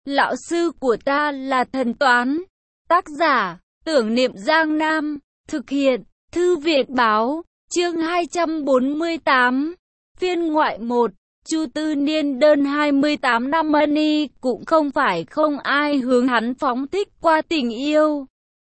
Lão sư của ta là thần toán. Tác giả, Tưởng Niệm Giang Nam. Thực hiện, Thư viện báo. Chương 248. Phiên ngoại 1. Chu Tư Niên đơn 28 năm Money cũng không phải không ai hướng hắn phóng thích qua tình yêu.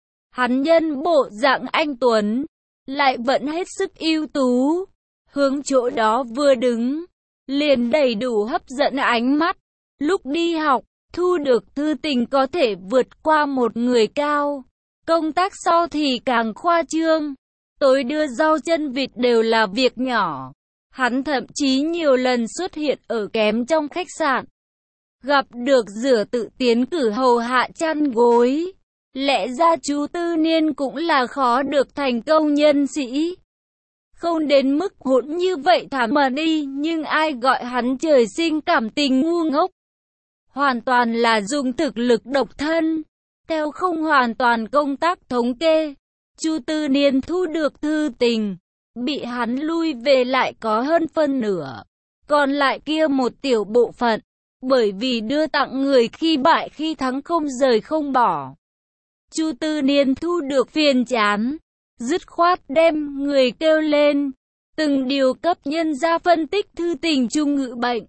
Hắn nhân bộ dạng anh tuấn, lại vẫn hết sức ưu tú. Hướng chỗ đó vừa đứng, liền đầy đủ hấp dẫn ánh mắt. Lúc đi học, thu được thư tình có thể vượt qua một người cao. Công tác sau thì càng khoa trương. Tối đưa rau chân vịt đều là việc nhỏ. Hắn thậm chí nhiều lần xuất hiện ở kém trong khách sạn. Gặp được rửa tự tiến cử hầu hạ chăn gối. Lẽ ra chú Tư Niên cũng là khó được thành công nhân sĩ. Không đến mức hỗn như vậy thảm mà đi, nhưng ai gọi hắn trời sinh cảm tình ngu ngốc. Hoàn toàn là dùng thực lực độc thân. Theo không hoàn toàn công tác thống kê, Chu Tư Niên thu được thư tình, bị hắn lui về lại có hơn phân nửa. Còn lại kia một tiểu bộ phận, bởi vì đưa tặng người khi bại khi thắng không rời không bỏ. Chu Tư Niên thu được phiền chán, dứt khoát đem người kêu lên, từng điều cấp nhân ra phân tích thư tình trung ngữ bệnh.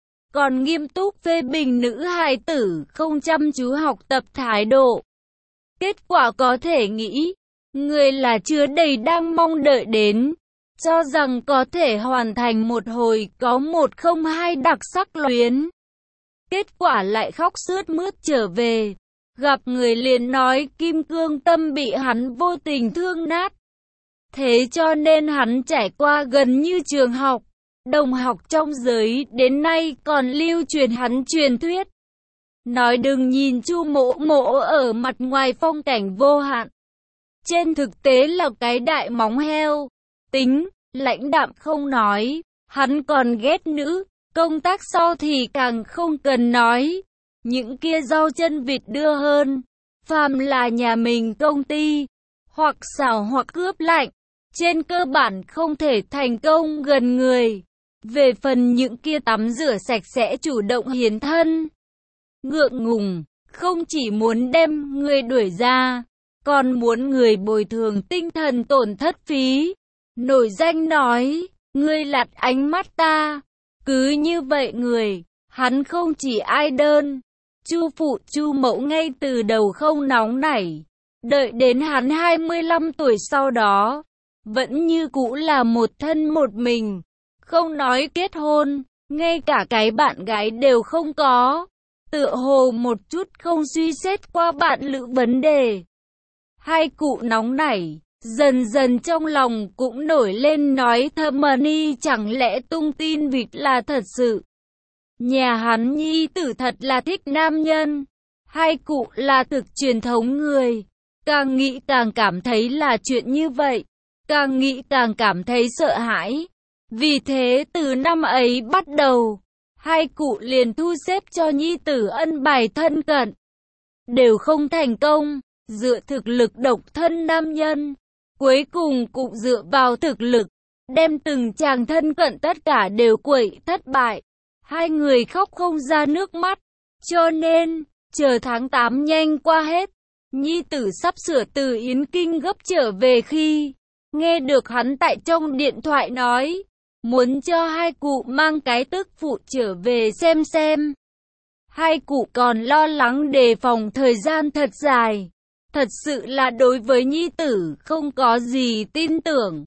Còn nghiêm túc phê bình nữ hài tử không chăm chú học tập thái độ. Kết quả có thể nghĩ, người là chứa đầy đang mong đợi đến, cho rằng có thể hoàn thành một hồi có 102 đặc sắc luyến. Kết quả lại khóc sướt mướt trở về, gặp người liền nói kim cương tâm bị hắn vô tình thương nát. Thế cho nên hắn trải qua gần như trường học, đồng học trong giới đến nay còn lưu truyền hắn truyền thuyết. Nói đừng nhìn Chu Mỗ Mỗ ở mặt ngoài phong cảnh vô hạn, trên thực tế là cái đại móng heo. Tính, lãnh đạm không nói, hắn còn ghét nữ, công tác sau thì càng không cần nói. Những kia rau chân vịt đưa hơn, phàm là nhà mình công ty, hoặc xào hoặc cướp lạnh, trên cơ bản không thể thành công gần người. Về phần những kia tắm rửa sạch sẽ chủ động hiến thân, ngượng ngùng, không chỉ muốn đem người đuổi ra, còn muốn người bồi thường tinh thần tổn thất phí. Nổi danh nói, ngươi lặt ánh mắt ta. Cứ như vậy người, hắn không chỉ ai đơn. Chu phụ Chu mẫu ngay từ đầu không nóng nảy. Đợi đến hắn 25 tuổi sau đó, vẫn như cũ là một thân một mình. Không nói kết hôn, ngay cả cái bạn gái đều không có. Tựa hồ một chút không suy xét qua bạn lữ vấn đề. Hai cụ nóng nảy, dần dần trong lòng cũng nổi lên nói thầm Money chẳng lẽ tung tin vịt là thật sự. Nhà hắn nhi tử thật là thích nam nhân. Hai cụ là thực truyền thống người. Càng nghĩ càng cảm thấy là chuyện như vậy. Càng nghĩ càng cảm thấy sợ hãi. Vì thế từ năm ấy bắt đầu, hai cụ liền thu xếp cho nhi tử ân bài thân cận. Đều không thành công, dựa thực lực độc thân nam nhân. Cuối cùng cũng dựa vào thực lực, đem từng chàng thân cận tất cả đều quậy thất bại. Hai người khóc không ra nước mắt. Cho nên, chờ tháng 8 nhanh qua hết, nhi tử sắp sửa từ Yến Kinh gấp trở về khi nghe được hắn tại trong điện thoại nói muốn cho hai cụ mang cái tức phụ trở về xem. Hai cụ còn lo lắng đề phòng thời gian thật dài. Thật sự là đối với nhi tử không có gì tin tưởng.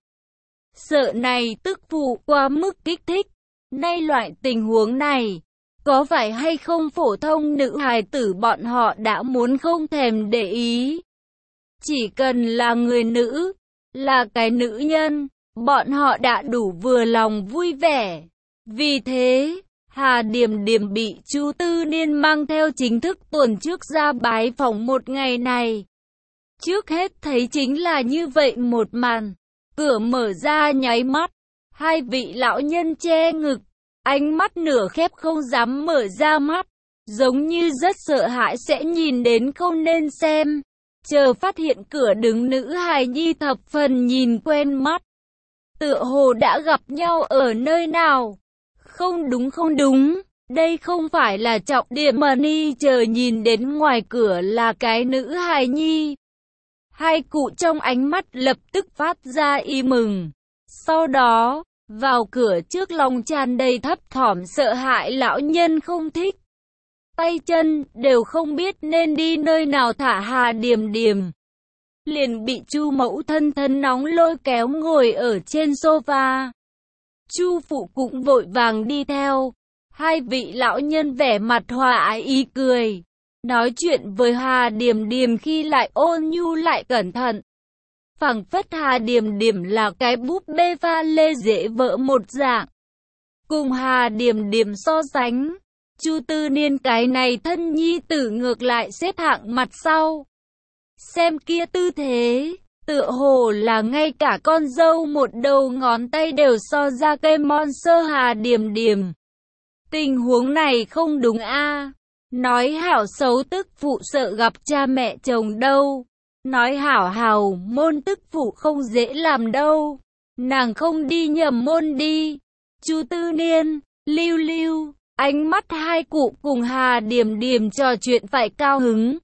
Sợ này tức phụ quá mức kích thích. Nay loại tình huống này, có phải hay không phổ thông nữ hài tử bọn họ đã muốn không thèm để ý. Chỉ cần là người nữ, là cái nữ nhân, bọn họ đã đủ vừa lòng vui vẻ. Vì thế, Hà Điềm Điềm bị Chu Tư Niên mang theo chính thức tuần trước ra bái phỏng một ngày này. Trước hết thấy chính là như vậy một màn. Cửa mở ra nháy mắt, hai vị lão nhân che ngực, ánh mắt nửa khép không dám mở ra mắt, giống như rất sợ hãi sẽ nhìn đến không nên xem. Chờ phát hiện cửa đứng nữ hài nhi thập phần nhìn quen mắt. Tựa hồ đã gặp nhau ở nơi nào. Không đúng. Đây không phải là trọng điểm mà Ni chờ nhìn đến ngoài cửa là cái nữ hài nhi. Hai cụ trong ánh mắt lập tức phát ra ý mừng. Sau đó, vào cửa trước lòng tràn đầy thấp thỏm sợ hãi lão nhân không thích. Tay chân đều không biết nên đi nơi nào thả Hà Điềm Điềm. Liền bị Chu mẫu thân thân nóng lôi kéo ngồi ở trên sofa. Chu phụ cũng vội vàng đi theo. Hai vị lão nhân vẻ mặt hòa ái ý cười. Nói chuyện với Hà Điềm Điềm khi lại ôn nhu lại cẩn thận. Phảng phất Hà Điềm Điềm là cái búp bê pha lê dễ vỡ một dạng. Cùng Hà Điềm Điềm so sánh, Chu Tư Niên cái này thân nhi tử ngược lại xếp hạng mặt sau. Xem kia tư thế, tựa hồ là ngay cả con dâu một đầu ngón tay đều so ra cây monster Hà Điềm Điềm. Tình huống này không đúng a. Nói hảo xấu tức phụ sợ gặp cha mẹ chồng đâu. Nói hảo hào môn tức phụ không dễ làm đâu. Nàng không đi nhầm môn đi. Chu Tư Niên, Lưu Lưu, ánh mắt hai cụ cùng Hà Điềm Điềm trò chuyện phải cao hứng.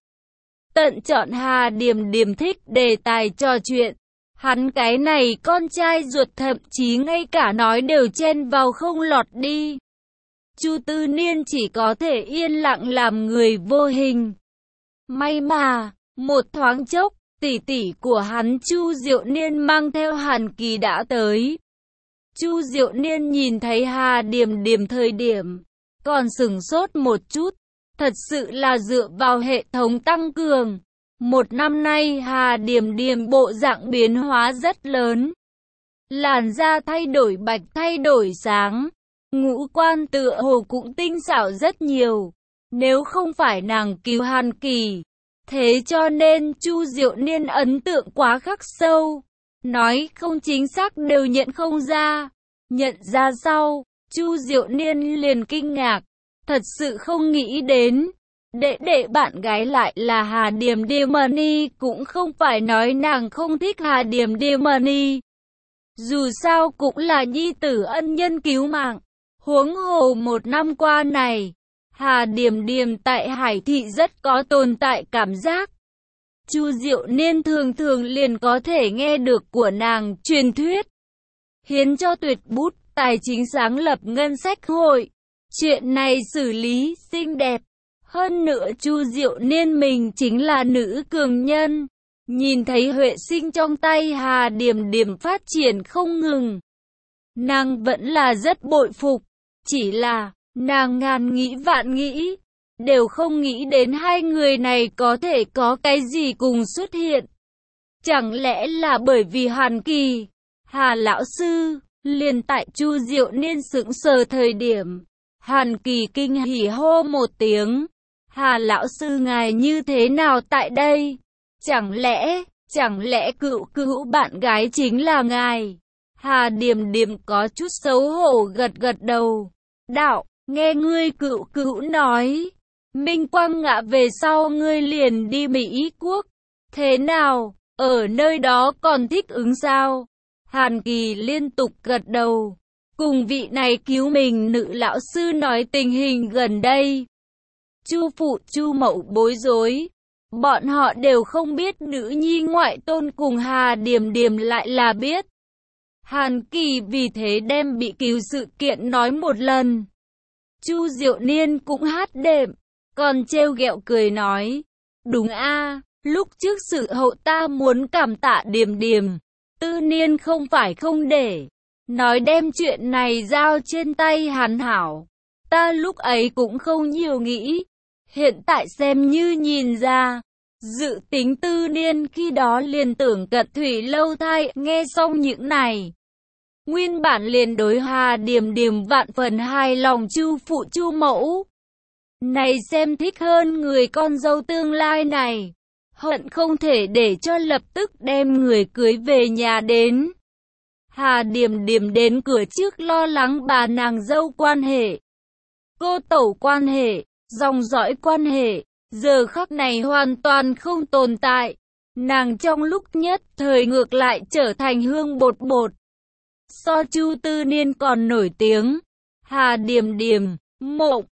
Tận chọn Hà Điềm Điềm thích đề tài trò chuyện. Hắn cái này con trai ruột thậm chí ngay cả nói đều chen vào không lọt đi. Chu Tư Niên chỉ có thể yên lặng làm người vô hình. May mà, một thoáng chốc, tỷ tỷ của hắn Chu Diệu Niên mang theo Hàn Kỳ đã tới. Chu Diệu Niên nhìn thấy Hà Điềm Điềm thời điểm, còn sửng sốt một chút. Thật sự là dựa vào hệ thống tăng cường. Một năm nay Hà Điềm Điềm bộ dạng biến hóa rất lớn. Làn da thay đổi bạch thay đổi sáng. Ngũ quan tựa hồ cũng tinh xảo rất nhiều. Nếu không phải nàng cứu Hàn Kỳ, thế cho nên Chu Diệu Niên ấn tượng quá khắc sâu. Nói không chính xác đều nhận không ra. Nhận ra sau, Chu Diệu Niên liền kinh ngạc. Thật sự không nghĩ đến. Đệ bạn gái lại là Hà Điềm Điềm cũng không phải nói nàng không thích Hà Điềm Điềm. Dù sao cũng là nhi tử ân nhân cứu mạng. Huống hồ một năm qua này, Hà Điềm Điềm tại Hải Thị rất có tồn tại cảm giác. Chu Diệu Niên thường thường liền có thể nghe được của nàng truyền thuyết. Hiến cho tuyệt bút tài chính sáng lập ngân sách hội. Chuyện này xử lý xinh đẹp. Hơn nữa Chu Diệu Niên mình chính là nữ cường nhân. Nhìn thấy Huệ Sinh trong tay Hà Điềm Điềm phát triển không ngừng. Nàng vẫn là rất bội phục. Chỉ là, nàng ngàn nghĩ vạn nghĩ. Đều không nghĩ đến hai người này có thể có cái gì cùng xuất hiện. Chẳng lẽ là bởi vì Hàn Kỳ, Hà lão sư, liền tại Chu Diệu Niên sững sờ thời điểm. Hàn Kỳ kinh hỉ hô một tiếng. Hà lão sư ngài như thế nào tại đây? Chẳng lẽ cữu bạn gái chính là ngài? Hà Điềm Điềm có chút xấu hổ gật gật đầu. Đạo, nghe ngươi cữu nói. Minh Quang ngã về sau ngươi liền đi Mỹ Quốc. Thế nào, ở nơi đó còn thích ứng sao? Hàn Kỳ liên tục gật đầu. Cùng vị này cứu mình nữ lão sư nói tình hình gần đây. Chu phụ Chu mẫu bối rối. Bọn họ đều không biết nữ nhi ngoại tôn cùng Hà Điềm Điềm lại là biết. Hàn Kỳ vì thế đem bị cứu sự kiện nói một lần. Chu Diệu Niên cũng hát đệm, còn trêu ghẹo cười nói. Đúng a, lúc trước sự hậu ta muốn cảm tạ Điềm Điềm. Tư Niên không phải không để. Nói đem chuyện này giao trên tay hắn hảo. Ta lúc ấy cũng không nhiều nghĩ. Hiện tại xem như nhìn ra. Dự tính Tư Niên khi đó liền tưởng Cận Thủy lâu thai. Nghe xong những này, nguyên bản liền đối Hà Điềm Điềm vạn phần hài lòng Chu phụ Chu mẫu. Này xem thích hơn người con dâu tương lai này. Hận không thể để cho lập tức đem người cưới về nhà đến. Hà Điềm Điềm đến cửa trước lo lắng bà nàng dâu quan hệ, cô tẩu quan hệ, dòng dõi quan hệ, giờ khắc này hoàn toàn không tồn tại. Nàng trong lúc nhất thời ngược lại trở thành hương bột bột. So Chu Tư Niên còn nổi tiếng. Hà Điềm Điềm, Mộng,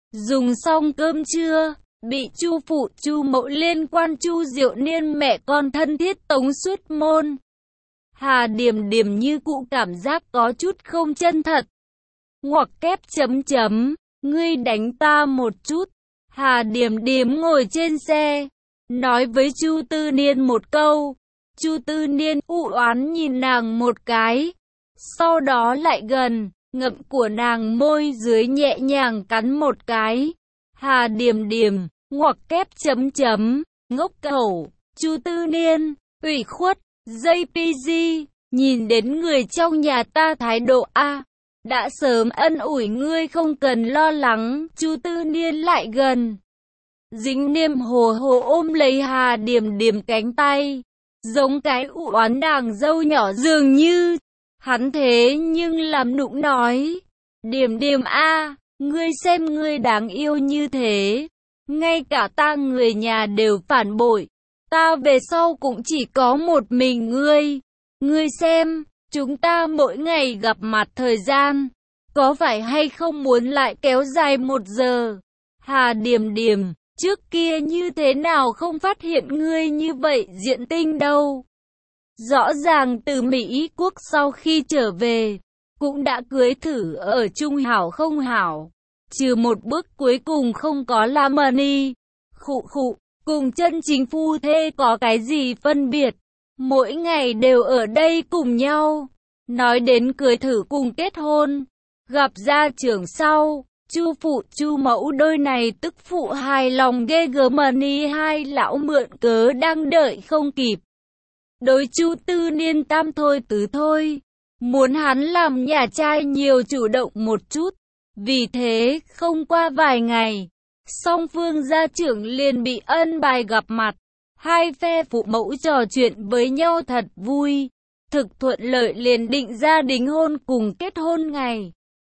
Dùng xong cơm trưa, bị Chu phụ Chu mẫu liên quan Chu Diệu Niên mẹ con thân thiết tống xuất môn. Hà Điềm Điềm như cụ cảm giác có chút không chân thật. Ngoặc kép chấm chấm, ngươi đánh ta một chút. Hà Điềm Điềm ngồi trên xe, nói với Chu Tư Niên một câu. Chu Tư Niên u oán nhìn nàng một cái, sau đó lại gần, ngậm của nàng môi dưới nhẹ nhàng cắn một cái. Hà Điềm Điềm, ngoặc kép chấm chấm, ngốc cẩu. Chu Tư Niên, ủy khuất, JPG, nhìn đến người trong nhà ta thái độ a, đã sớm ân ủi ngươi không cần lo lắng. Chu Tư Niên lại gần, dính niêm hồ hồ ôm lấy Hà Điềm Điềm cánh tay, giống cái u oán nàng dâu nhỏ dường như. Hắn thế nhưng làm nũng nói, Điềm Điềm a, ngươi xem ngươi đáng yêu như thế, ngay cả ta người nhà đều phản bội, ta về sau cũng chỉ có một mình ngươi. Ngươi xem, chúng ta mỗi ngày gặp mặt thời gian, có phải hay không muốn lại kéo dài 1 giờ? Hà Điềm Điềm, trước kia như thế nào không phát hiện ngươi như vậy diện tinh đâu. Rõ ràng từ Mỹ Quốc sau khi trở về, cũng đã cưới thử ở chung hảo không hảo. Trừ một bước cuối cùng không có là money. Khụ khụ, cùng chân chính phu thê có cái gì phân biệt. Mỗi ngày đều ở đây cùng nhau. Nói đến cưới thử cùng kết hôn, gặp gia trưởng sau, Chu phụ Chu mẫu đôi này tức phụ hài lòng ghê gớm, money hai lão mượn cớ đang đợi không kịp. Đối Chu Tư Niên tam thôi tứ thôi, muốn hắn làm nhà trai nhiều chủ động một chút. Vì thế, không qua vài ngày, song phương gia trưởng liền bị ân bài gặp mặt. Hai phe phụ mẫu trò chuyện với nhau thật vui, thực thuận lợi liền định ra đính hôn cùng kết hôn ngày.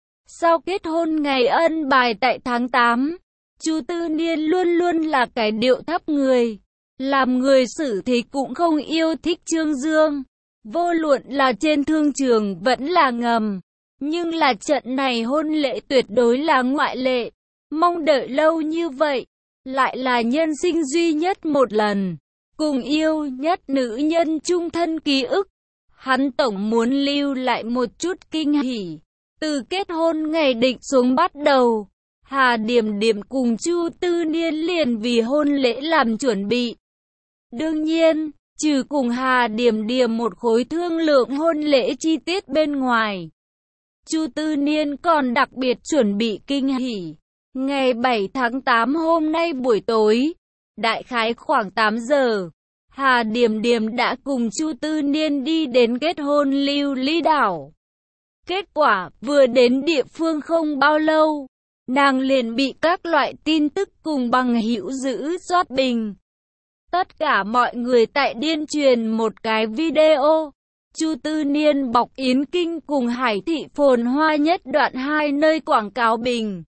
Sau kết hôn ngày ân bài tại tháng 8, Chu Tư Niên luôn luôn là cái điệu thấp người. Làm người xử thì cũng không yêu thích trương dương, vô luận là trên thương trường vẫn là ngầm. Nhưng là trận này hôn lễ tuyệt đối là ngoại lệ, mong đợi lâu như vậy, lại là nhân sinh duy nhất một lần, cùng yêu nhất nữ nhân chung thân ký ức. Hắn tổng muốn lưu lại một chút kinh hỉ. Từ kết hôn ngày định xuống bắt đầu, Hà Điềm Điềm cùng Chu Tư Niên liền vì hôn lễ làm chuẩn bị. Đương nhiên, trừ cùng Hà Điềm Điềm một khối thương lượng hôn lễ chi tiết bên ngoài, Chu Tư Niên còn đặc biệt chuẩn bị kinh hỉ. Ngày 7 tháng 8 hôm nay buổi tối, đại khái khoảng 8 giờ, Hà Điềm Điềm đã cùng Chu Tư Niên đi đến kết hôn Lưu Ly đảo. Kết quả, vừa đến địa phương không bao lâu, nàng liền bị các loại tin tức cùng bằng hữu giữ rót bình. Tất cả mọi người tại điên truyền một cái video. Chu Tư Niên bọc Yến Kinh cùng Hải Thị phồn hoa nhất đoạn 2 nơi quảng cáo bình.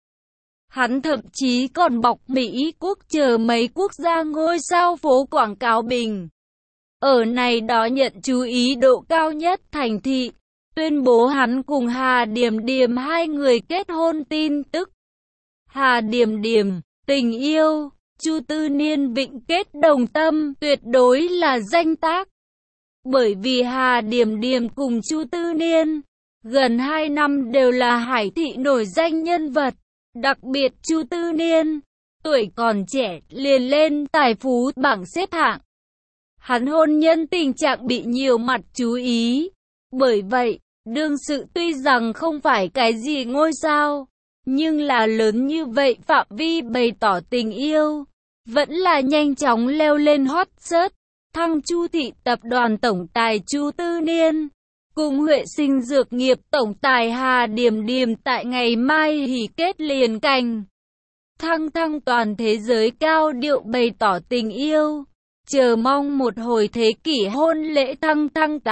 Hắn thậm chí còn bọc Mỹ Quốc chờ mấy quốc gia ngôi sao phố quảng cáo bình. Ở này đó nhận chú ý độ cao nhất thành thị, tuyên bố hắn cùng Hà Điềm Điềm hai người kết hôn tin tức. Hà Điềm Điềm, tình yêu, Chu Tư Niên vĩnh kết đồng tâm, tuyệt đối là danh tác. Bởi vì Hà Điềm Điềm cùng Chu Tư Niên, gần 2 năm đều là Hải Thị nổi danh nhân vật. Đặc biệt Chu Tư Niên, tuổi còn trẻ liền lên tài phú bảng xếp hạng. Hắn hôn nhân tình trạng bị nhiều mặt chú ý. Bởi vậy, đương sự tuy rằng không phải cái gì ngôi sao, nhưng là lớn như vậy phạm vi bày tỏ tình yêu, vẫn là nhanh chóng leo lên hot search. Thăng Chu Thị tập đoàn tổng tài Chu Tư Niên cùng Huệ Sinh Dược nghiệp tổng tài Hà Điềm Điềm tại ngày mai hỉ kết liền cành. Thăng toàn thế giới cao điệu bày tỏ tình yêu, chờ mong một hồi thế kỷ hôn lễ. Thăng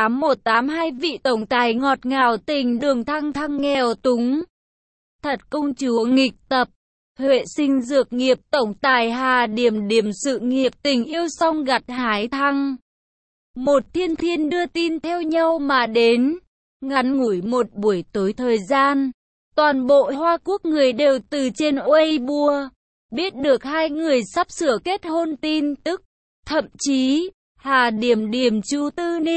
8182 vị tổng tài ngọt ngào tình đường. Thăng nghèo túng, thật công chúa nghịch tập. Huệ Sinh Dược nghiệp tổng tài Hà Điềm Điềm sự nghiệp tình yêu song gặt hái thăng. Một thiên đưa tin theo nhau mà đến, ngắn ngủi một buổi tối thời gian, Toàn bộ Hoa Quốc người đều từ trên Weibo biết được hai người sắp sửa kết hôn tin tức. Thậm chí, Hà Điểm Điểm Chu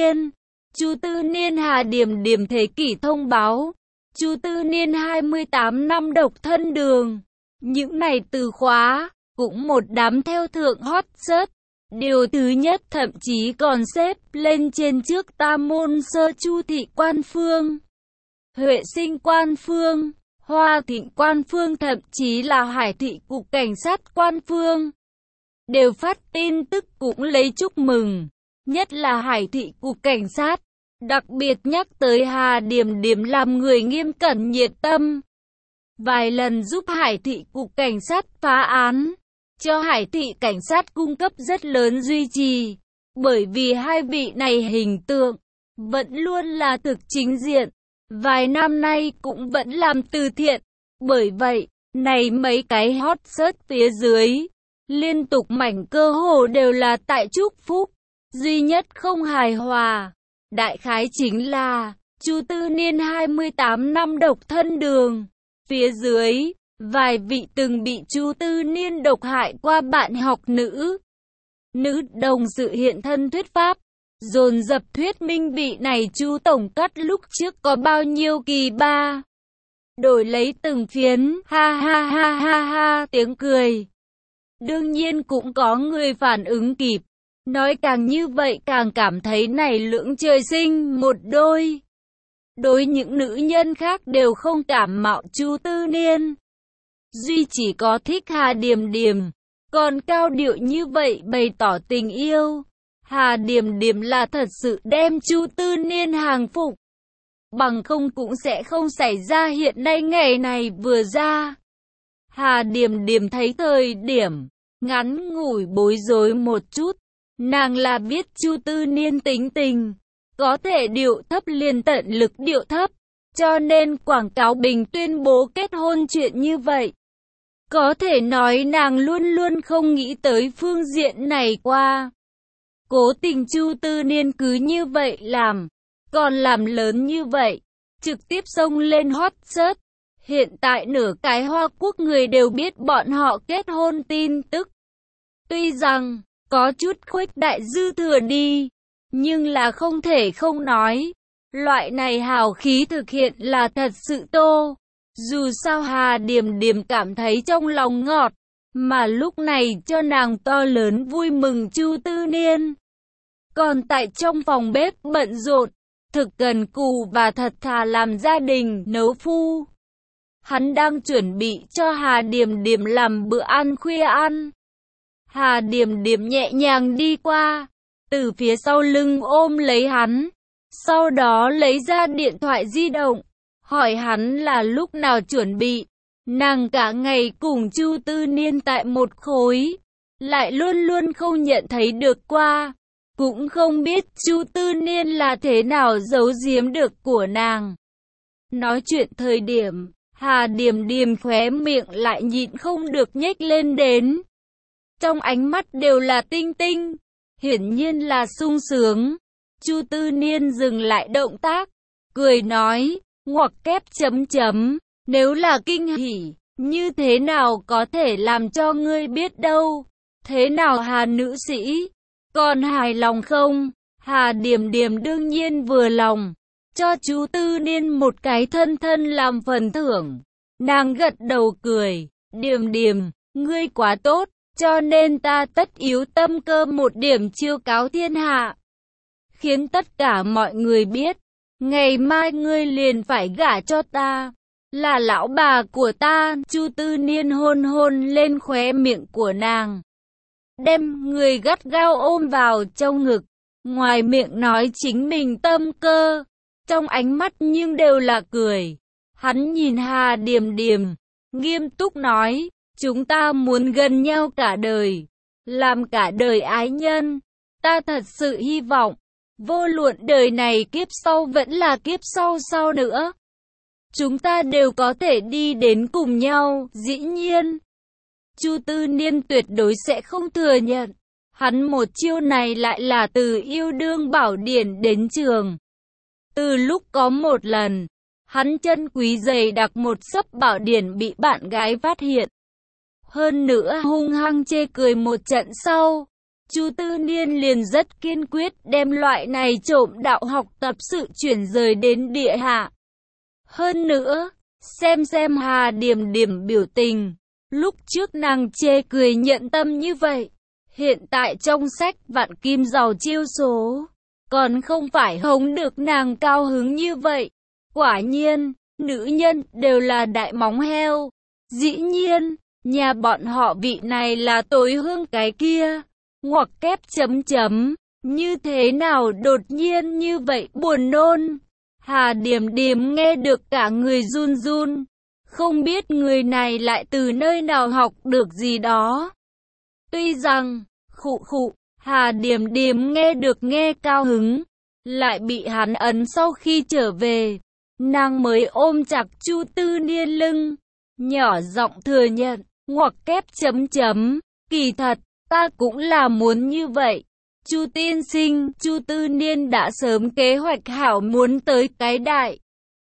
Tư Niên Hà Điểm Điểm thế kỷ thông báo, Chu Tư Niên 28 năm độc thân đường. Những này từ khóa, cũng một đám theo thượng hot search. Điều thứ nhất thậm chí còn xếp lên trên trước Tam Môn Sơ Chu Thị Quan Phương, Huệ Sinh Quan Phương, Hoa Thịnh Quan Phương, thậm chí là Hải Thị Cục Cảnh sát Quan Phương. Đều phát tin tức cũng lấy chúc mừng, nhất là Hải Thị Cục Cảnh sát, đặc biệt nhắc tới Hà Điểm Điểm làm người nghiêm cẩn nhiệt tâm. Vài lần giúp Hải Thị Cục Cảnh sát phá án, cho Hải Thị Cảnh sát cung cấp rất lớn duy trì, bởi vì hai vị này hình tượng vẫn luôn là thực chính diện, vài năm nay cũng vẫn làm từ thiện. Bởi vậy, này mấy cái hot search phía dưới, liên tục mảnh cơ hồ đều là tại chúc phúc, duy nhất không hài hòa. Đại khái chính là, Chu Tư Niên 28 năm độc thân đường, phía dưới, vài vị từng bị Chu Tư Niên độc hại qua bạn học nữ đồng sự hiện thân thuyết pháp, dồn dập thuyết minh vị này Chu tổng cắt lúc trước có bao nhiêu kỳ ba. Đổi lấy từng phiến ha ha ha ha ha tiếng cười. Đương nhiên cũng có người phản ứng kịp, nói càng như vậy càng cảm thấy này lưỡng trời sinh một đôi. Đối những nữ nhân khác đều không cảm mạo Chu Tư Niên, duy chỉ có thích Hà Điểm Điểm, còn cao điệu như vậy bày tỏ tình yêu. Hà Điểm Điểm là thật sự đem Chu Tư Niên hàng phục, bằng không cũng sẽ không xảy ra hiện nay ngày này vừa ra. Hà Điểm Điểm thấy thời điểm ngắn ngủi bối rối một chút, nàng là biết Chu Tư Niên tính tình, có thể điệu thấp liền tận lực điệu thấp, cho nên quảng cáo bình tuyên bố kết hôn chuyện như vậy. Có thể nói nàng luôn luôn không nghĩ tới phương diện này qua. Cố tình Chu Tư Niên cứ như vậy làm, còn làm lớn như vậy, trực tiếp xông lên hot search. Hiện tại nửa cái Hoa Quốc người đều biết bọn họ kết hôn tin tức. Tuy rằng, có chút khuếch đại dư thừa đi, nhưng là không thể không nói. Loại này hào khí thực hiện là thật sự tô. Dù sao Hà Điểm Điểm cảm thấy trong lòng ngọt, mà lúc này cho nàng to lớn vui mừng Chu Tư Niên. Còn tại trong phòng bếp bận rộn, thực cần cù và thật thà làm gia đình nấu phu. Hắn đang chuẩn bị cho Hà Điểm Điểm làm bữa ăn khuya ăn. Hà Điểm Điểm nhẹ nhàng đi qua, từ phía sau lưng ôm lấy hắn, sau đó lấy ra điện thoại di động, hỏi hắn là lúc nào chuẩn bị. Nàng cả ngày cùng Chu Tư Niên tại một khối, lại luôn luôn không nhận thấy được qua, cũng không biết Chu Tư Niên là thế nào giấu giếm được của nàng. Nói chuyện thời điểm, Hà Điểm Điểm khóe miệng lại nhịn không được nhếch lên đến. Trong ánh mắt đều là tinh tinh, hiển nhiên là sung sướng. Chu Tư Niên dừng lại động tác, cười nói, ngoặc kép chấm chấm, nếu là kinh hỉ, như thế nào có thể làm cho ngươi biết đâu. Thế nào Hà nữ sĩ, còn hài lòng không? Hà Điểm Điểm đương nhiên vừa lòng, cho Chu Tư Niên một cái thân thân làm phần thưởng. Nàng gật đầu cười, Điểm Điểm, ngươi quá tốt, cho nên ta tất yếu tâm cơ một điểm chiêu cáo thiên hạ, khiến tất cả mọi người biết, ngày mai ngươi liền phải gả cho ta, là lão bà của ta. Chu Tư Niên hôn hôn lên khóe miệng của nàng, đem người gắt gao ôm vào trong ngực, ngoài miệng nói chính mình tâm cơ, trong ánh mắt nhưng đều là cười. Hắn nhìn Hà Điểm Điểm, nghiêm túc nói, chúng ta muốn gần nhau cả đời, làm cả đời ái nhân. Ta thật sự hy vọng, vô luận đời này kiếp sau vẫn là kiếp sau sau nữa, chúng ta đều có thể đi đến cùng nhau. Dĩ nhiên, Chu Tư Niên tuyệt đối sẽ không thừa nhận, hắn một chiêu này lại là từ yêu đương bảo điển đến trường. Từ lúc có một lần, Hắn chân quý dày đặc một xấp bảo điển bị bạn gái phát hiện. Hơn nữa hung hăng chê cười một trận sau, Chu Tư Niên liền rất kiên quyết đem loại này trộm đạo học tập sự chuyển rời đến địa hạ. Hơn nữa, xem Hà Điểm Điểm biểu tình, lúc trước nàng chê cười nhận tâm như vậy, hiện tại trong sách vạn kim giàu chiêu số, còn không phải hống được nàng cao hứng như vậy. Quả nhiên, nữ nhân đều là đại móng heo. Dĩ nhiên, nhà bọn họ vị này là tối hương cái kia. Ngoặc kép chấm chấm, như thế nào đột nhiên như vậy buồn nôn. Hà Điểm Điểm nghe được cả người run run, không biết người này lại từ nơi nào học được gì đó. Tuy rằng, khụ, Hà Điểm Điểm nghe được nghe cao hứng, lại bị hắn ấn sau khi trở về. Nàng mới ôm chặt Chu Tư Niên lưng, nhỏ giọng thừa nhận, ngoặc kép chấm chấm, kỳ thật, ta cũng là muốn như vậy. Chu tiên sinh, Chu Tư Niên đã sớm kế hoạch hảo muốn tới cái đại.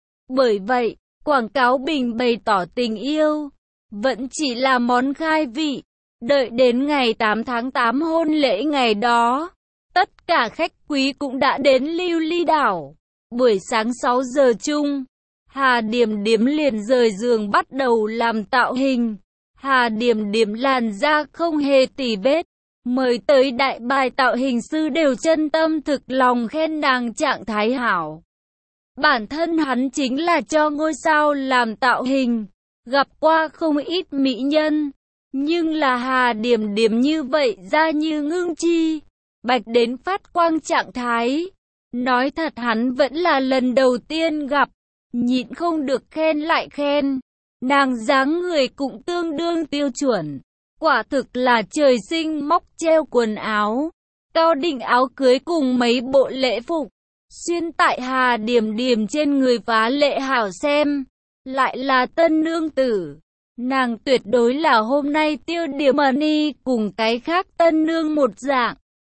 Bởi vậy, quảng cáo bình bày tỏ tình yêu, vẫn chỉ là món khai vị. Đợi đến ngày 8 tháng 8 hôn lễ ngày đó, tất cả khách quý cũng đã đến Lưu Ly đảo. Buổi sáng 6 giờ chung, Hà Điểm Điểm liền rời giường bắt đầu làm tạo hình. Hà Điểm Điểm làn da không hề tì vết. Mời tới đại bài tạo hình sư đều chân tâm thực lòng khen nàng trạng thái hảo. Bản thân hắn chính là cho ngôi sao làm tạo hình, gặp qua không ít mỹ nhân. Nhưng là Hà Điểm Điểm như vậy da như ngưng chi, bạch đến phát quang trạng thái. Nói thật hắn vẫn là lần đầu tiên gặp, nhịn không được khen lại khen. Nàng dáng người cũng tương đương tiêu chuẩn. Quả thực là trời sinh móc treo quần áo, cao định áo cưới cùng mấy bộ lễ phục, xuyên tại Hà Điểm Điểm trên người phá lệ hảo xem, lại là tân nương tử. Nàng tuyệt đối là hôm nay tiêu điểm money cùng cái khác tân nương một dạng.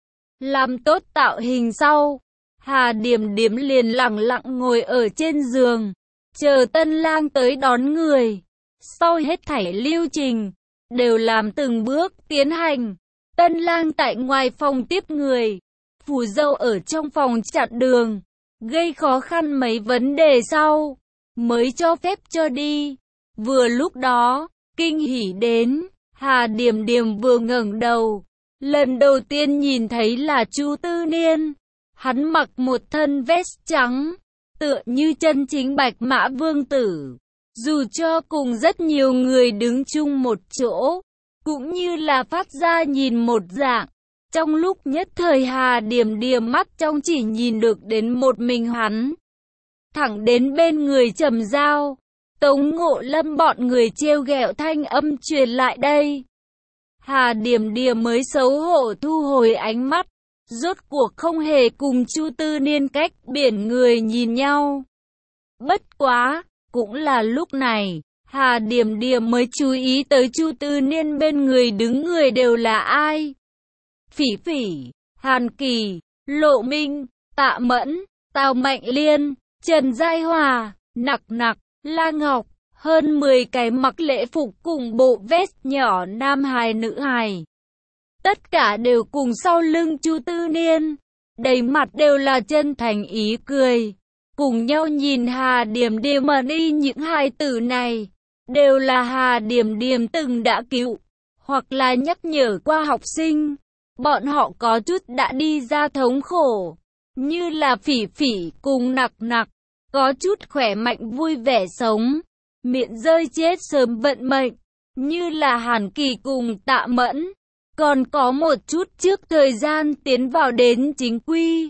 Làm tốt tạo hình sau, Hà Điểm Điểm liền lẳng lặng ngồi ở trên giường, chờ tân lang tới đón người. Sau hết thảy lưu trình, đều làm từng bước tiến hành. Tân lang tại ngoài phòng tiếp người, phù dâu ở trong phòng chặn đường, gây khó khăn mấy vấn đề sau, mới cho phép cho đi. Vừa lúc đó, kinh hỉ đến, Hà Điểm Điểm vừa ngẩng đầu, lần đầu tiên nhìn thấy là Chu Tư Niên. Hắn mặc một thân vest trắng, tựa như chân chính bạch mã vương tử. Dù cho cùng rất nhiều người đứng chung một chỗ, cũng như là phát ra nhìn một dạng. Trong lúc nhất thời Hà Điểm Điểm mắt trong chỉ nhìn được đến một mình hắn. Thẳng đến bên người Trầm Giao, Tống Ngộ Lâm bọn người trêu ghẹo thanh âm truyền lại đây. Hà Điểm Điểm mới xấu hổ thu hồi ánh mắt, rốt cuộc không hề cùng Chu Tư Niên cách biển người nhìn nhau. Bất quá, cũng là lúc này, Hà Điểm Điểm mới chú ý tới Chu Tư Niên bên người đứng người đều là ai. Phỉ Phỉ, Hàn Kỳ, Lộ Minh, Tạ Mẫn, Tào Mạnh Liên, Trần Giai Hòa, Nặc Nặc, La Ngọc, hơn 10 cái mặc lễ phục cùng bộ vest nhỏ nam hài nữ hài. Tất cả đều cùng sau lưng Chu Tư Niên, đầy mặt đều là chân thành ý cười. Cùng nhau nhìn Hà Điểm Điểm đi, những hài tử này đều là Hà Điểm Điểm từng đã cứu hoặc là nhắc nhở qua học sinh. Bọn họ có chút đã đi ra thống khổ, như là Phỉ Phỉ cùng Nặc Nặc, có chút khỏe mạnh vui vẻ sống, miệng rơi chết sớm vận mệnh, như là Hàn Kỳ cùng Tạ Mẫn, còn có một chút trước thời gian tiến vào đến chính quy,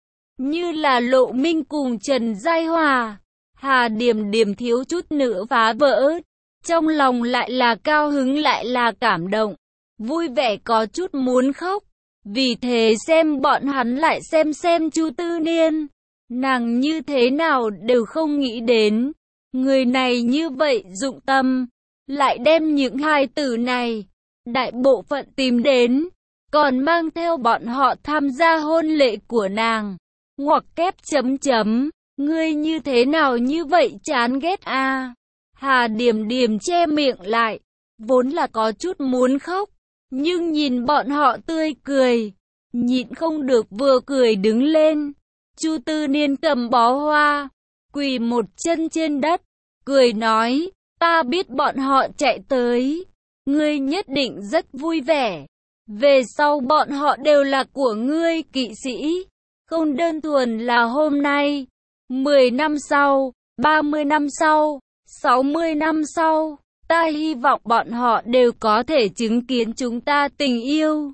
như là Lộ Minh cùng Trần Giai Hòa. Hà Điểm Điểm thiếu chút nữa phá vỡ, trong lòng lại là cao hứng lại là cảm động, vui vẻ có chút muốn khóc. Vì thế xem bọn hắn lại xem Chu Tư Niên, nàng như thế nào đều không nghĩ đến, người này như vậy dụng tâm, lại đem những hài tử này, đại bộ phận tìm đến, còn mang theo bọn họ tham gia hôn lễ của nàng. Ngoặc kép chấm chấm, Ngươi như thế nào như vậy, chán ghét à? Hà Điềm Điềm che miệng lại, vốn là có chút muốn khóc, nhưng nhìn bọn họ tươi cười, nhịn không được vừa cười đứng lên. Chu Tư Niên cầm bó hoa, quỳ một chân trên đất, cười nói, ta biết bọn họ chạy tới, ngươi nhất định rất vui vẻ. Về sau bọn họ đều là của ngươi, kỵ sĩ. Không đơn thuần là hôm nay, 10 năm sau, 30 năm sau, 60 năm sau, ta hy vọng bọn họ đều có thể chứng kiến chúng ta tình yêu.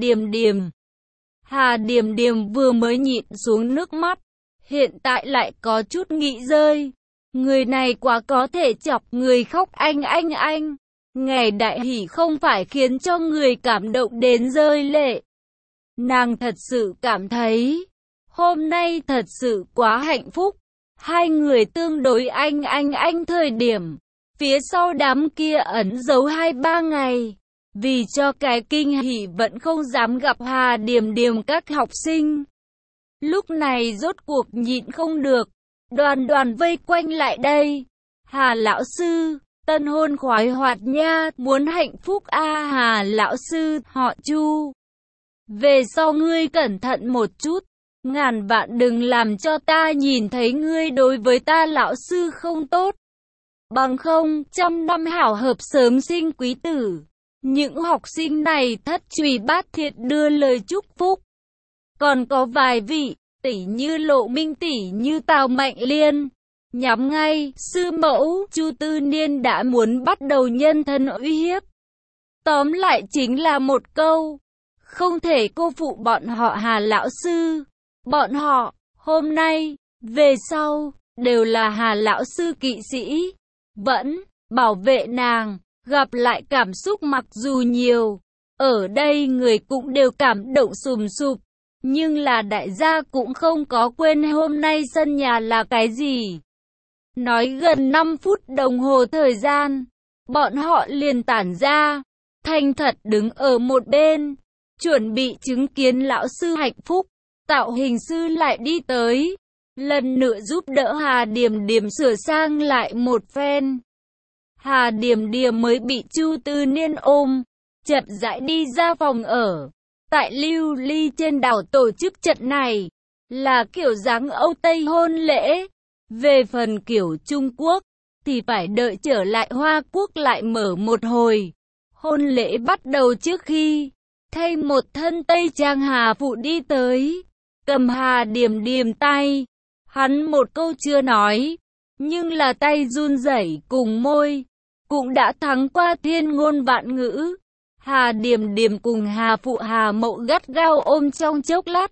Hà Điềm Điềm vừa mới nhịn xuống nước mắt, hiện tại lại có chút nghĩ rơi. Người này quá có thể chọc người khóc. Anh. Ngày đại hỷ không phải khiến cho người cảm động đến rơi lệ. Nàng thật sự cảm thấy, hôm nay thật sự quá hạnh phúc. Hai người tương đối anh thời điểm, phía sau đám kia ẩn giấu 2-3 ngày. Vì cho cái kinh hỉ vẫn không dám gặp Hà Điềm Điềm các học sinh. Lúc này rốt cuộc nhịn không được, đoàn vây quanh lại đây. Hà lão sư, tân hôn khoái hoạt nha, muốn hạnh phúc a. Hà lão sư, họ Chu, về sau ngươi cẩn thận một chút, ngàn vạn đừng làm cho ta nhìn thấy ngươi đối với ta lão sư không tốt. Bằng không, trăm năm hảo hợp sớm sinh quý tử. Những học sinh này thất trùy bát thiệt đưa lời chúc phúc. Còn có vài vị, tỷ như Lộ Minh, tỷ như Tào Mạnh Liên, nhắm ngay, sư mẫu, Chu Tư Niên đã muốn bắt đầu nhân thân uy hiếp. Tóm lại chính là một câu, không thể cô phụ bọn họ. Hà lão sư, bọn họ, hôm nay, về sau, đều là Hà lão sư kỵ sĩ, vẫn bảo vệ nàng. Gặp lại cảm xúc mặc dù nhiều, ở đây người cũng đều cảm động sùm sụp, nhưng là đại gia cũng không có quên hôm nay sân nhà là cái gì. Nói gần 5 phút đồng hồ thời gian, bọn họ liền tản ra, thành thật đứng ở một bên, chuẩn bị chứng kiến lão sư hạnh phúc. Tạo hình sư lại đi tới, lần nữa giúp đỡ Hà Điềm Điềm sửa sang lại một phen. Hà Điềm Điềm mới bị Chu Tư Niên ôm, chậm rãi đi ra phòng ở. Tại Lưu Ly trên đảo tổ chức trận này, là kiểu dáng Âu Tây hôn lễ. Về phần kiểu Trung Quốc, thì phải đợi trở lại Hoa Quốc lại mở một hồi. Hôn lễ bắt đầu trước khi, thay một thân Tây trang Hà Phụ đi tới, cầm Hà Điềm Điềm tay. Hắn một câu chưa nói, nhưng là tay run rẩy cùng môi, cũng đã thắng qua thiên ngôn vạn ngữ. Hà Điềm Điềm cùng Hà Phụ Hà Mậu gắt gao ôm trong chốc lát,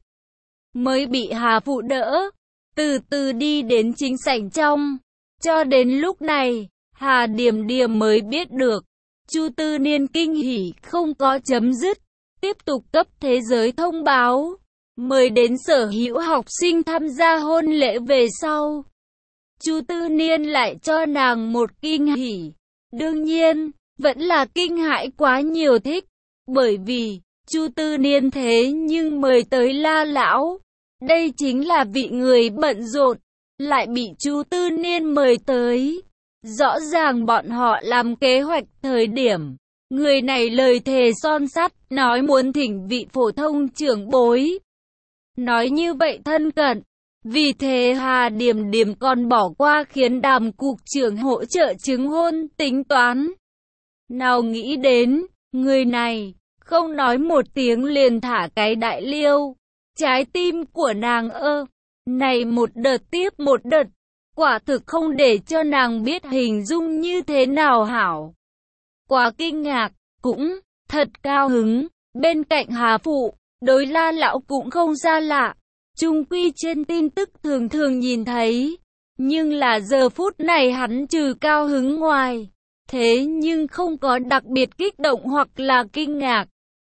mới bị Hà Phụ đỡ, từ từ đi đến chính sảnh trong. Cho đến lúc này, Hà Điềm Điềm mới biết được, Chu Tư Niên kinh hỉ không có chấm dứt, tiếp tục cấp thế giới thông báo, mời đến sở hữu học sinh tham gia hôn lễ. Về sau, Chu Tư Niên lại cho nàng một kinh hỉ. Đương nhiên, vẫn là kinh hãi quá nhiều thích, bởi vì, Chu Tư Niên thế nhưng mời tới La lão. Đây chính là vị người bận rộn, lại bị Chu Tư Niên mời tới. Rõ ràng bọn họ làm kế hoạch thời điểm, người này lời thề son sắt, nói muốn thỉnh vị phổ thông trưởng bối. Nói như vậy thân cận, vì thế Hà Điềm Điềm còn bỏ qua khiến Đàm cục trưởng hỗ trợ chứng hôn tính toán. Nào nghĩ đến, người này, không nói một tiếng liền thả cái đại liêu. Trái tim của nàng này một đợt tiếp một đợt, quả thực không để cho nàng biết hình dung như thế nào hảo. Quá kinh ngạc, cũng thật cao hứng. Bên cạnh Hà Phụ, đối La lão cũng không xa lạ, chung quy trên tin tức thường thường nhìn thấy. Nhưng là giờ phút này hắn trừ cao hứng ngoài, thế nhưng không có đặc biệt kích động hoặc là kinh ngạc.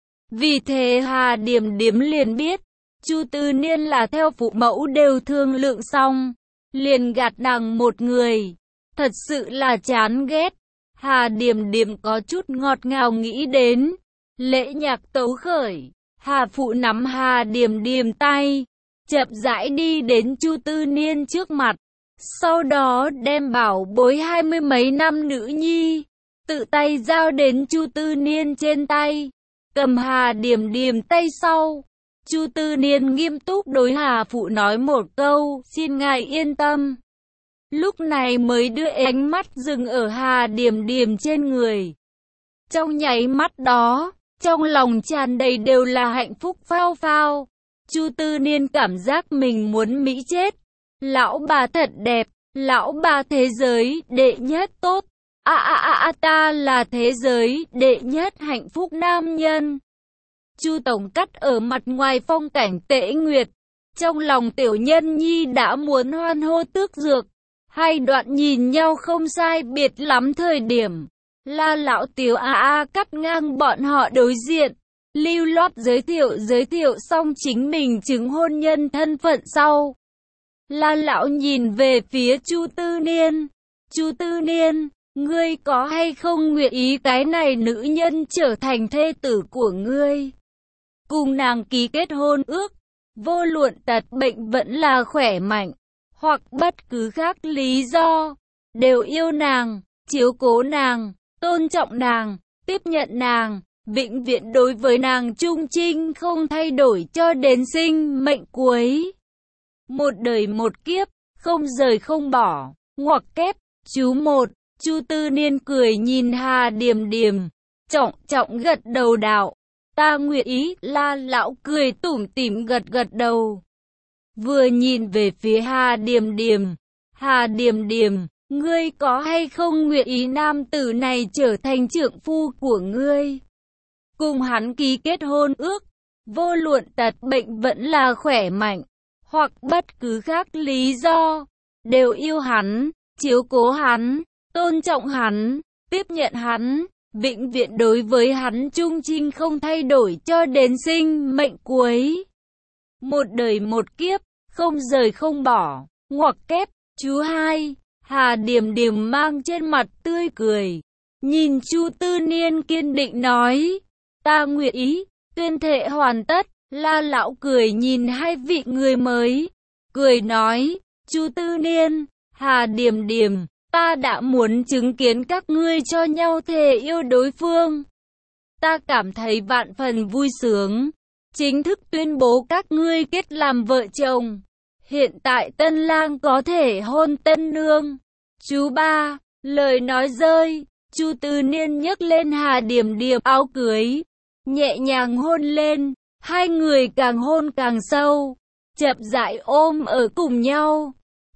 Vì thế Hà Điềm Điềm liền biết, Chu Tư Niên là theo phụ mẫu đều thương lượng xong, liền gạt nàng một người. Thật sự là chán ghét. Hà Điềm Điềm có chút ngọt ngào nghĩ đến, lễ nhạc tấu khởi, Hà Phụ nắm Hà Điềm Điềm tay, chậm rãi đi đến Chu Tư Niên trước mặt. Sau đó đem bảo bối 20 mấy năm nữ nhi, tự tay giao đến Chu Tư Niên trên tay, cầm Hà Điềm Điềm tay sau. Chu Tư Niên nghiêm túc đối Hà Phụ nói một câu, xin ngài yên tâm. Lúc này mới đưa ánh mắt dừng ở Hà Điềm Điềm trên người. Trong nháy mắt đó, trong lòng tràn đầy đều là hạnh phúc phao phao. Chu Tư Niên cảm giác mình muốn mỹ chết. Lão bà thật đẹp, lão bà thế giới đệ nhất tốt. Ta là thế giới đệ nhất hạnh phúc nam nhân. Chu Tổng cắt ở mặt ngoài phong cảnh Tễ Nguyệt. Trong lòng tiểu nhân nhi đã muốn hoan hô tước dược. Hai đoạn nhìn nhau không sai biệt lắm thời điểm. La lão tiểu cắt ngang bọn họ đối diện. Lưu loát giới thiệu xong chính mình chứng hôn nhân thân phận sau. La lão nhìn về phía Chu Tư Niên. Chu Tư Niên, ngươi có hay không nguyện ý cái này nữ nhân trở thành thê tử của ngươi? Cùng nàng ký kết hôn ước, vô luận tật bệnh vẫn là khỏe mạnh, hoặc bất cứ khác lý do, đều yêu nàng, chiếu cố nàng, tôn trọng nàng, tiếp nhận nàng, vĩnh viễn đối với nàng trung trinh không thay đổi cho đến sinh mệnh cuối. Một đời một kiếp, không rời không bỏ, ngoặc kép, chú một. Chu Tư Niên cười nhìn Hà Điềm Điềm, trọng gật đầu đạo. Ta nguyện ý. La lão cười tủm tỉm gật đầu. Vừa nhìn về phía Hà Điềm Điềm. Hà Điềm Điềm, ngươi có hay không nguyện ý nam tử này trở thành trượng phu của ngươi? Cùng hắn ký kết hôn ước, vô luận tật bệnh vẫn là khỏe mạnh, hoặc bất cứ khác lý do, đều yêu hắn, chiếu cố hắn, tôn trọng hắn, tiếp nhận hắn, vĩnh viễn đối với hắn trung trinh không thay đổi cho đến sinh mệnh cuối. Một đời một kiếp, không rời không bỏ, ngoặc kép, chú hai. Hà Điềm Điềm mang trên mặt tươi cười, nhìn Chu Tư Niên kiên định nói, ta nguyện ý, tuyên thệ hoàn tất. La lão cười nhìn hai vị người mới, cười nói, Chu Tư Niên, Hà Điềm Điềm, ta đã muốn chứng kiến các ngươi cho nhau thề yêu đối phương. Ta cảm thấy vạn phần vui sướng, chính thức tuyên bố các ngươi kết làm vợ chồng. Hiện tại tân lang có thể hôn tân nương. Chú ba, lời nói rơi, Chu Tư Niên nhấc lên Hà Điềm Điềm áo cưới, nhẹ nhàng hôn lên, hai người càng hôn càng sâu, chậm rãi ôm ở cùng nhau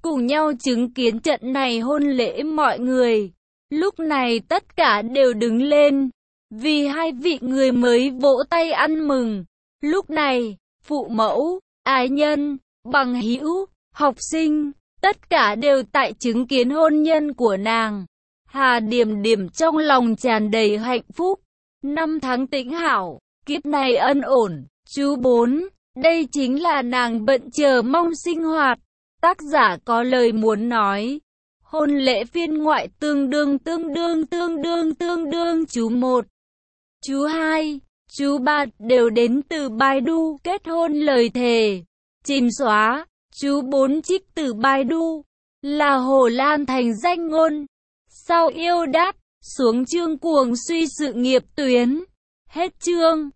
chứng kiến trận này hôn lễ. Mọi người lúc này tất cả đều đứng lên, vì hai vị người mới vỗ tay ăn mừng. Lúc này, phụ mẫu, ái nhân, bằng hữu, học sinh, tất cả đều tại chứng kiến hôn nhân của nàng. Hà Điềm Điềm trong lòng tràn đầy hạnh phúc. Năm tháng tĩnh hảo, kiếp này ân ổn. Chú 4, đây chính là nàng bận chờ mong sinh hoạt. Tác giả có lời muốn nói. Hôn lễ phiên ngoại tương đương chú 1, chú 2, chú 3 đều đến từ Baidu. Kết hôn lời thề, chìm xóa. Chú 4 trích từ Baidu, là Hồ Lan thành danh ngôn. Sau yêu đát, xuống chương cuồng suy sự nghiệp tuyến. Hết chương.